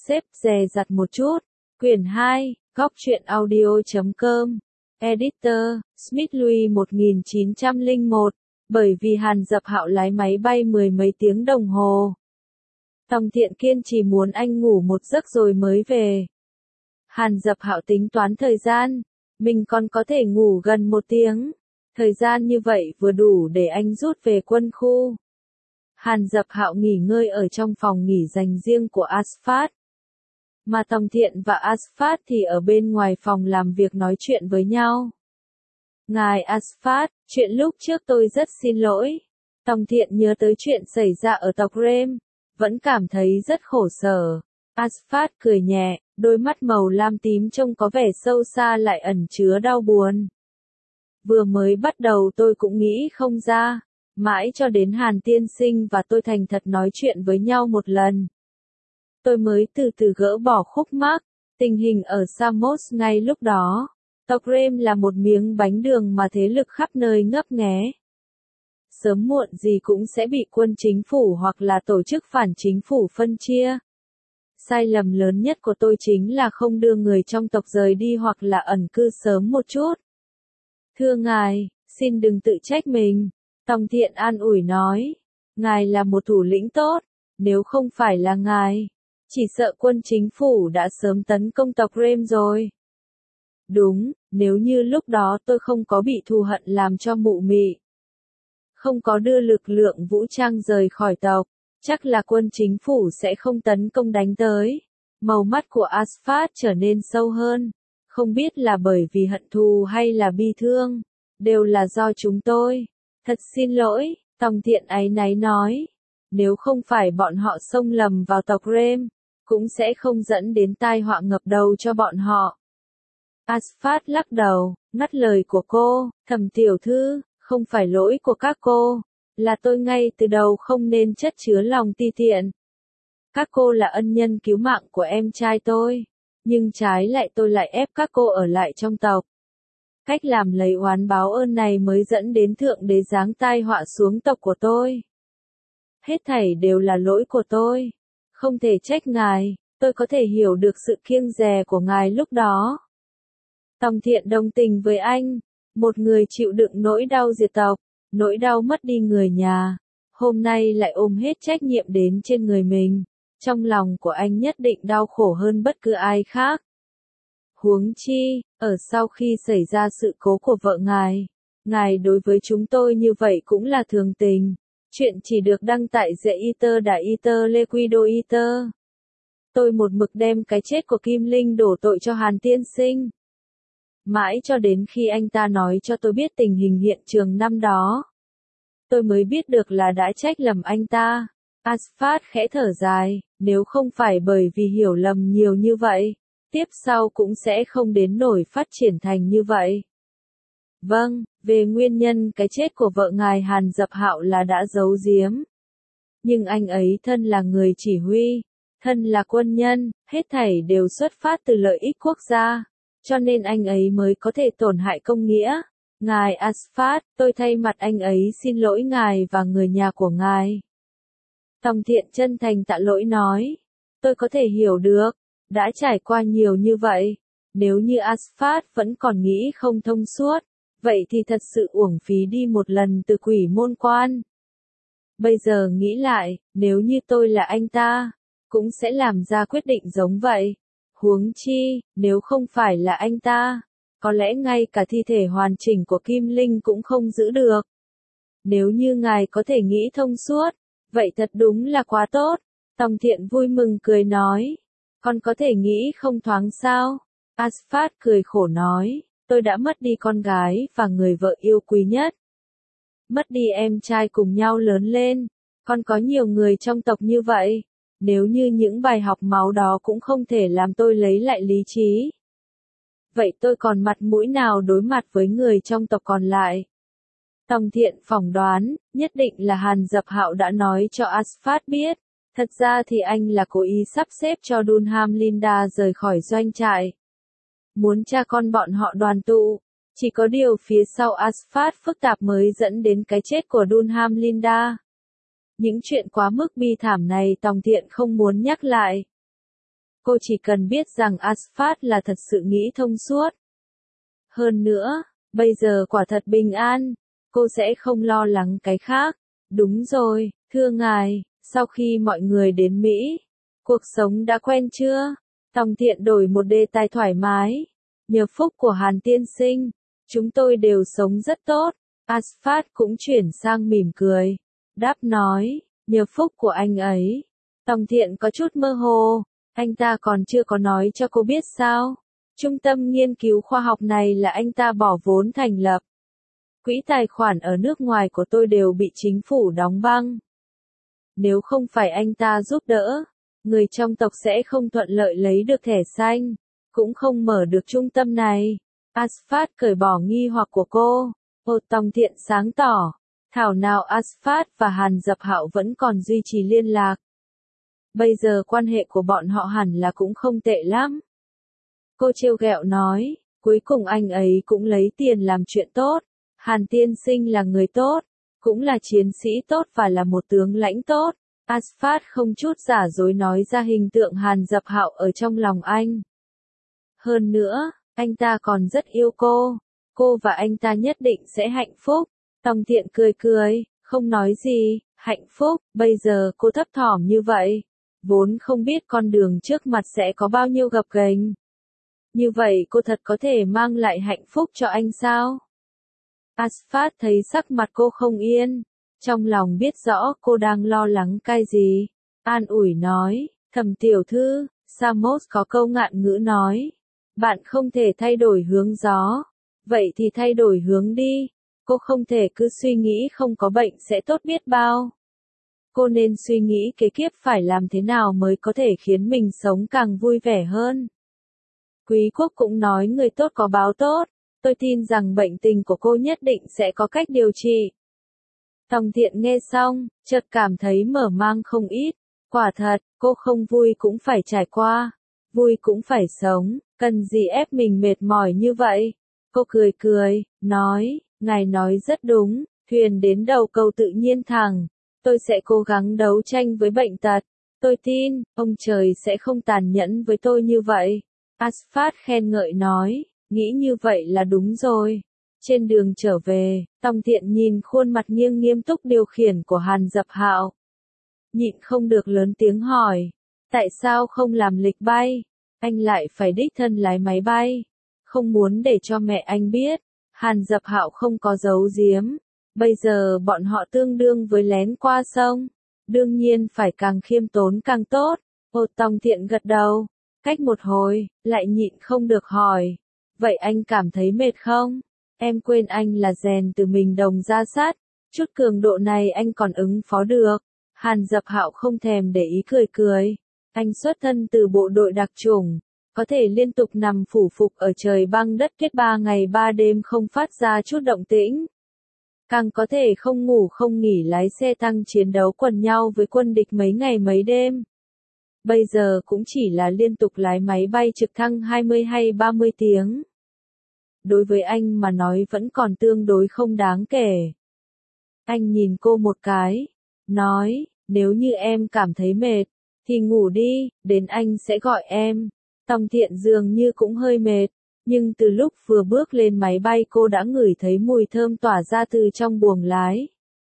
xếp dè dặt một chút. Quyển 2, góc truyện audio.com. Editor, Smith Louis 1901. Bởi vì Hàn Dập Hạo lái máy bay mười mấy tiếng đồng hồ. Tòng Thiện kiên trì muốn anh ngủ một giấc rồi mới về. Hàn Dập Hạo tính toán thời gian, mình còn có thể ngủ gần 1 tiếng. Thời gian như vậy vừa đủ để anh rút về quân khu. Hàn Dập Hạo nghỉ ngơi ở trong phòng nghỉ dành riêng của Asfat. Mà Tòng Thiện và Asfat thì ở bên ngoài phòng làm việc nói chuyện với nhau. Ngài Asfat, chuyện lúc trước tôi rất xin lỗi. Tòng Thiện nhớ tới chuyện xảy ra ở tộc Rem, vẫn cảm thấy rất khổ sở. Asfat cười nhẹ, đôi mắt màu lam tím trông có vẻ sâu xa lại ẩn chứa đau buồn. Vừa mới bắt đầu tôi cũng nghĩ không ra, mãi cho đến Hàn tiên sinh và tôi thành thật nói chuyện với nhau một lần. Tôi mới từ từ gỡ bỏ khúc mắc. Tình hình ở Samos ngay lúc đó, tộc Rem là một miếng bánh đường mà thế lực khắp nơi ngấp nghé. Sớm muộn gì cũng sẽ bị quân chính phủ hoặc là tổ chức phản chính phủ phân chia. Sai lầm lớn nhất của tôi chính là không đưa người trong tộc rời đi hoặc là ẩn cư sớm một chút. Thưa ngài, xin đừng tự trách mình. Tòng Thiện an ủi nói. Ngài là một thủ lĩnh tốt, nếu không phải là ngài, chỉ sợ quân chính phủ đã sớm tấn công tộc Rem rồi. Đúng, nếu như lúc đó tôi không có bị thù hận làm cho mụ mị, không có đưa lực lượng vũ trang rời khỏi tộc, chắc là quân chính phủ sẽ không tấn công đánh tới. Màu mắt của Asfat trở nên sâu hơn, không biết là bởi vì hận thù hay là bi thương, đều là do chúng tôi. Thật xin lỗi, Tòng Thiện áy náy nói. Nếu không phải bọn họ xông lầm vào tộc Rem, cũng sẽ không dẫn đến tai họa ngập đầu cho bọn họ. Asfat lắc đầu, ngắt lời của cô, Thẩm tiểu thư, không phải lỗi của các cô, là tôi ngay từ đầu không nên chất chứa lòng ti tiện. Các cô là ân nhân cứu mạng của em trai tôi, nhưng trái lại tôi lại ép các cô ở lại trong tộc. Cách làm lấy oán báo ơn này mới dẫn đến thượng đế giáng tai họa xuống tộc của tôi. Hết thảy đều là lỗi của tôi, không thể trách ngài, tôi có thể hiểu được sự kiêng dè của ngài lúc đó. Tòng Thiện đồng tình với anh, một người chịu đựng nỗi đau diệt tộc, nỗi đau mất đi người nhà, hôm nay lại ôm hết trách nhiệm đến trên người mình, trong lòng của anh nhất định đau khổ hơn bất cứ ai khác. Huống chi, ở sau khi xảy ra sự cố của vợ ngài đối với chúng tôi như vậy cũng là thường tình. Chuyện chỉ được đăng tại The Eater Đã Eater Liquido Eater. Tôi một mực đem cái chết của Kim Linh đổ tội cho Hàn tiên sinh. Mãi cho đến khi anh ta nói cho tôi biết tình hình hiện trường năm đó, tôi mới biết được là đã trách lầm anh ta. Asfat khẽ thở dài, nếu không phải bởi vì hiểu lầm nhiều như vậy, tiếp sau cũng sẽ không đến nổi phát triển thành như vậy. Vâng, về nguyên nhân cái chết của vợ ngài Hàn Dập Hạo là đã giấu giếm. Nhưng anh ấy thân là người chỉ huy, thân là quân nhân, hết thảy đều xuất phát từ lợi ích quốc gia, cho nên anh ấy mới có thể tổn hại công nghĩa. Ngài Asfat, tôi thay mặt anh ấy xin lỗi ngài và người nhà của ngài. Tòng Thiện chân thành tạ lỗi nói, tôi có thể hiểu được, đã trải qua nhiều như vậy, nếu như Asfat vẫn còn nghĩ không thông suốt, vậy thì thật sự uổng phí đi một lần từ quỷ môn quan. Bây giờ nghĩ lại, nếu như tôi là anh ta, cũng sẽ làm ra quyết định giống vậy. Huống chi, nếu không phải là anh ta, có lẽ ngay cả thi thể hoàn chỉnh của Kim Linh cũng không giữ được. Nếu như ngài có thể nghĩ thông suốt, vậy thật đúng là quá tốt. Tòng Thiện vui mừng cười nói, con có thể nghĩ không thoáng sao? Asfat cười khổ nói, tôi đã mất đi con gái và người vợ yêu quý nhất. Mất đi em trai cùng nhau lớn lên, còn có nhiều người trong tộc như vậy. Nếu như những bài học máu đó cũng không thể làm tôi lấy lại lý trí, vậy tôi còn mặt mũi nào đối mặt với người trong tộc còn lại? Tòng Thiện phỏng đoán, nhất định là Hàn Dập Hạo đã nói cho Asfat biết. Thật ra thì anh là cố ý sắp xếp cho Dunham Linda rời khỏi doanh trại, muốn cha con bọn họ đoàn tụ. Chỉ có điều phía sau Asfat phức tạp mới dẫn đến cái chết của Dunham Linda. Những chuyện quá mức bi thảm này Tòng Thiện không muốn nhắc lại. Cô chỉ cần biết rằng Asphalt là thật sự nghĩ thông suốt. Hơn nữa, bây giờ quả thật bình an, cô sẽ không lo lắng cái khác. Đúng rồi, thưa ngài, sau khi mọi người đến Mỹ, cuộc sống đã quen chưa? Tòng Thiện đổi một đề tài thoải mái. Nhờ phúc của Hàn tiên sinh, chúng tôi đều sống rất tốt. Asphalt cũng chuyển sang mỉm cười. Đáp nói, nhờ phúc của anh ấy. Tòng Thiện có chút mơ hồ. Anh ta còn chưa có nói cho cô biết sao? Trung tâm nghiên cứu khoa học này là anh ta bỏ vốn thành lập. Quỹ tài khoản ở nước ngoài của tôi đều bị chính phủ đóng băng. Nếu không phải anh ta giúp đỡ, người trong tộc sẽ không thuận lợi lấy được thẻ xanh, cũng không mở được trung tâm này. Asphalt cởi bỏ nghi hoặc của cô. Tòng Thiện sáng tỏ. Thảo nào Asphalt và Hàn Dập Hạo vẫn còn duy trì liên lạc. Bây giờ quan hệ của bọn họ hẳn là cũng không tệ lắm. Cô trêu ghẹo nói, cuối cùng anh ấy cũng lấy tiền làm chuyện tốt. Hàn tiên sinh là người tốt, cũng là chiến sĩ tốt và là một tướng lãnh tốt. Asphalt không chút giả dối nói ra hình tượng Hàn Dập Hạo ở trong lòng anh. Hơn nữa, anh ta còn rất yêu cô. Cô và anh ta nhất định sẽ hạnh phúc. Tòng Thiện cười cười, không nói gì. Hạnh phúc, bây giờ cô thấp thỏm như vậy. Vốn không biết con đường trước mặt sẽ có bao nhiêu gập ghềnh. Như vậy cô thật có thể mang lại hạnh phúc cho anh sao? Asphalt thấy sắc mặt cô không yên. Trong lòng biết rõ cô đang lo lắng cái gì. An ủi nói, Thẩm tiểu thư, Samos có câu ngạn ngữ nói. Bạn không thể thay đổi hướng gió. Vậy thì thay đổi hướng đi. Cô không thể cứ suy nghĩ không có bệnh sẽ tốt biết bao. Cô nên suy nghĩ kế tiếp phải làm thế nào mới có thể khiến mình sống càng vui vẻ hơn. Quý quốc cũng nói người tốt có báo tốt. Tôi tin rằng bệnh tình của cô nhất định sẽ có cách điều trị. Tòng Thiện nghe xong, chợt cảm thấy mở mang không ít. Quả thật, cô không vui cũng phải trải qua. Vui cũng phải sống, cần gì ép mình mệt mỏi như vậy. Cô cười cười, nói, ngài nói rất đúng, thuyền đến đầu cầu tự nhiên thẳng. Tôi sẽ cố gắng đấu tranh với bệnh tật. Tôi tin, ông trời sẽ không tàn nhẫn với tôi như vậy. Asphalt khen ngợi nói, nghĩ như vậy là đúng rồi. Trên đường trở về, Tòng Thiện nhìn khuôn mặt nghiêng nghiêm túc điều khiển của Hàn Dập Hạo. Nhịn không được lớn tiếng hỏi, tại sao không làm lịch bay? Anh lại phải đích thân lái máy bay. Không muốn để cho mẹ anh biết. Hàn Dập Hạo không có giấu giếm. Bây giờ bọn họ tương đương với lén qua sông. Đương nhiên phải càng khiêm tốn càng tốt. Tòng Thiện gật đầu. Cách một hồi, lại nhịn không được hỏi. Vậy anh cảm thấy mệt không? Em quên anh là rèn từ mình đồng ra sắt. Chút cường độ này anh còn ứng phó được. Hàn Dập Hạo không thèm để ý cười cười. Anh xuất thân từ bộ đội đặc chủng. Có thể liên tục nằm phủ phục ở trời băng đất kết 3 ngày 3 đêm không phát ra chút động tĩnh. Càng có thể không ngủ không nghỉ lái xe tăng chiến đấu quần nhau với quân địch mấy ngày mấy đêm. Bây giờ cũng chỉ là liên tục lái máy bay trực thăng 20 hay 30 tiếng. Đối với anh mà nói vẫn còn tương đối không đáng kể. Anh nhìn cô một cái, nói, nếu như em cảm thấy mệt, thì ngủ đi, đến anh sẽ gọi em. Tòng Thiện dường như cũng hơi mệt, nhưng từ lúc vừa bước lên máy bay cô đã ngửi thấy mùi thơm tỏa ra từ trong buồng lái.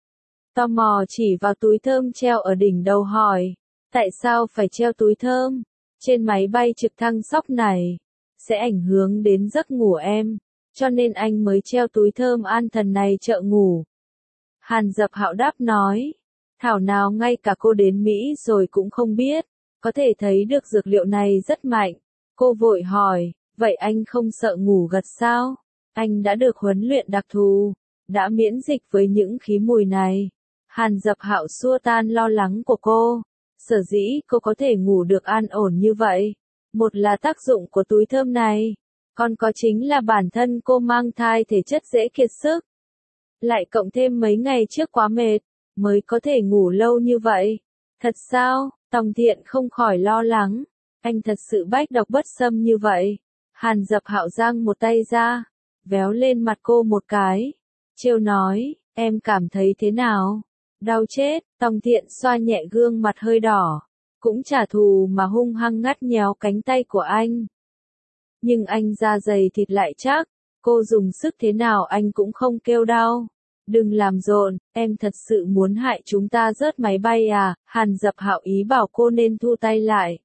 Tò mò chỉ vào túi thơm treo ở đỉnh đầu hỏi, tại sao phải treo túi thơm? Trên máy bay trực thăng sóc này, sẽ ảnh hưởng đến giấc ngủ em, cho nên anh mới treo túi thơm an thần này trợ ngủ. Hàn Dập Hạo đáp nói, thảo nào ngay cả cô đến Mỹ rồi cũng không biết, có thể thấy được dược liệu này rất mạnh. Cô vội hỏi, vậy anh không sợ ngủ gật sao? Anh đã được huấn luyện đặc thù, đã miễn dịch với những khí mùi này. Hàn Dập Hạo xua tan lo lắng của cô. Sở dĩ cô có thể ngủ được an ổn như vậy. Một là tác dụng của túi thơm này. Còn có chính là bản thân cô mang thai thể chất dễ kiệt sức. Lại cộng thêm mấy ngày trước quá mệt, mới có thể ngủ lâu như vậy. Thật sao? Tòng Thiện không khỏi lo lắng. Anh thật sự bách độc bất xâm như vậy. Hàn Dập Hạo giang một tay ra, véo lên mặt cô một cái. Trêu nói, em cảm thấy thế nào? Đau chết. Tòng Thiện xoa nhẹ gương mặt hơi đỏ. cũng trả thù mà hung hăng ngắt nhéo cánh tay của anh. Nhưng anh da dày thịt lại chắc, cô dùng sức thế nào anh cũng không kêu đau. Đừng làm rộn, em thật sự muốn hại chúng ta rớt máy bay à, Hàn Dập Hạo ý bảo cô nên thu tay lại.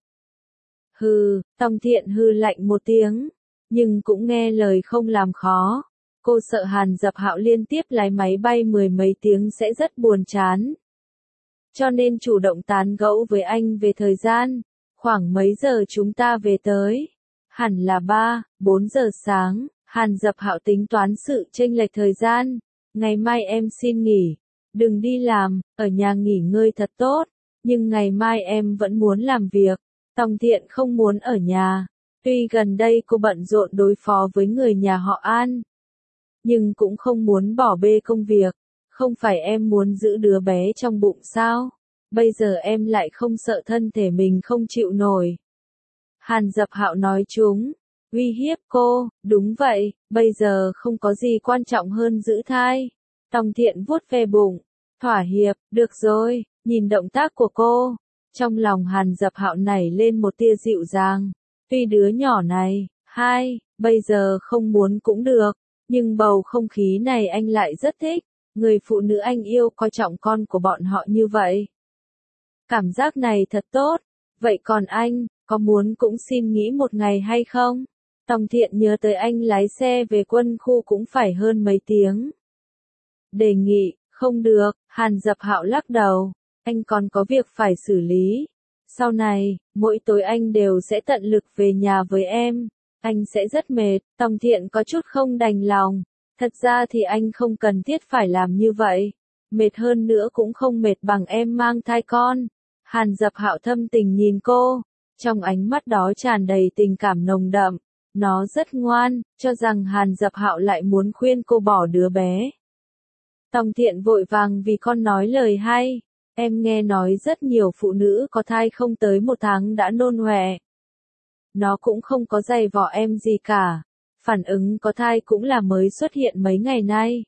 Hừ, Tòng Thiện hừ lạnh một tiếng, nhưng cũng nghe lời không làm khó. Cô sợ Hàn Dập Hạo liên tiếp lái máy bay mười mấy tiếng sẽ rất buồn chán. Cho nên chủ động tán gẫu với anh về thời gian, khoảng mấy giờ chúng ta về tới. Hẳn là 3-4 giờ sáng, Hàn Dập Hạo tính toán sự chênh lệch thời gian. Ngày mai em xin nghỉ, đừng đi làm, ở nhà nghỉ ngơi thật tốt, nhưng ngày mai em vẫn muốn làm việc. Tòng Thiện không muốn ở nhà, tuy gần đây cô bận rộn đối phó với người nhà họ An, nhưng cũng không muốn bỏ bê công việc. Không phải em muốn giữ đứa bé trong bụng sao? Bây giờ em lại không sợ thân thể mình không chịu nổi. Hàn Dập Hạo nói chúng, uy hiếp cô, đúng vậy, bây giờ không có gì quan trọng hơn giữ thai. Tòng Thiện vuốt ve bụng, thỏa hiệp, được rồi, nhìn động tác của cô. Trong lòng Hàn Dập Hạo nảy lên một tia dịu dàng. Tuy đứa nhỏ này, bây giờ không muốn cũng được, nhưng bầu không khí này anh lại rất thích. Người phụ nữ anh yêu coi trọng con của bọn họ như vậy. Cảm giác này thật tốt. Vậy còn anh, có muốn cũng xin nghỉ một ngày hay không? Tòng Thiện nhớ tới anh lái xe về quân khu cũng phải hơn mấy tiếng. Đề nghị, không được, Hàn Dập Hạo lắc đầu. Anh còn có việc phải xử lý. Sau này, mỗi tối anh đều sẽ tận lực về nhà với em. Anh sẽ rất mệt. Tòng Thiện có chút không đành lòng. Thật ra thì anh không cần thiết phải làm như vậy. Mệt hơn nữa cũng không mệt bằng em mang thai con. Hàn Dập Hạo thâm tình nhìn cô. Trong ánh mắt đó tràn đầy tình cảm nồng đậm. Nó rất ngoan, cho rằng Hàn Dập Hạo lại muốn khuyên cô bỏ đứa bé. Tòng Thiện vội vàng vì con nói lời hay. Em nghe nói rất nhiều phụ nữ có thai không tới 1 tháng đã nôn ọe. Nó cũng không có dày vò em gì cả. Phản ứng có thai cũng là mới xuất hiện mấy ngày nay.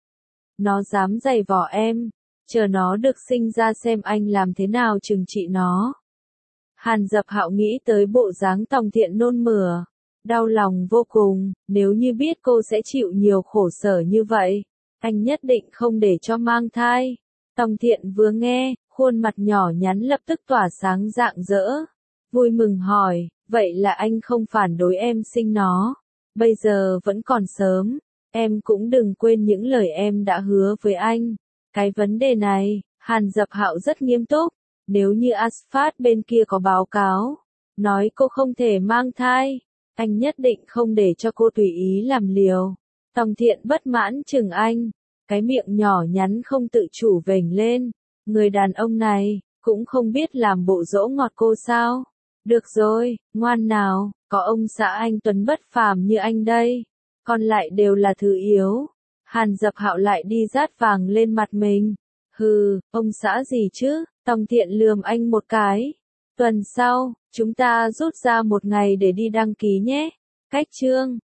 Nó dám giày vò em, chờ nó được sinh ra xem anh làm thế nào trừng trị nó. Hàn Dập Hạo nghĩ tới bộ dáng Tòng Thiện nôn mửa, đau lòng vô cùng, nếu như biết cô sẽ chịu nhiều khổ sở như vậy, anh nhất định không để cho mang thai. Tòng Thiện vừa nghe, khuôn mặt nhỏ nhắn lập tức tỏa sáng rạng rỡ, vui mừng hỏi, vậy là anh không phản đối em sinh nó? Bây giờ vẫn còn sớm, em cũng đừng quên những lời em đã hứa với anh. Cái vấn đề này, Hàn Dập Hạo rất nghiêm túc, nếu như Asfat bên kia có báo cáo, nói cô không thể mang thai, anh nhất định không để cho cô tùy ý làm liều. Tòng Thiện bất mãn chừng anh, cái miệng nhỏ nhắn không tự chủ vểnh lên, người đàn ông này, cũng không biết làm bộ dỗ ngọt cô sao. Được rồi, ngoan nào, có ông xã anh Tuấn bất phàm như anh đây, còn lại đều là thứ yếu. Hàn Dập Hạo lại đi rát vàng lên mặt mình. Hừ, ông xã gì chứ? Tòng Thiện lườm anh một cái. Tuần sau, chúng ta rút ra 1 ngày để đi đăng ký nhé. Cách chương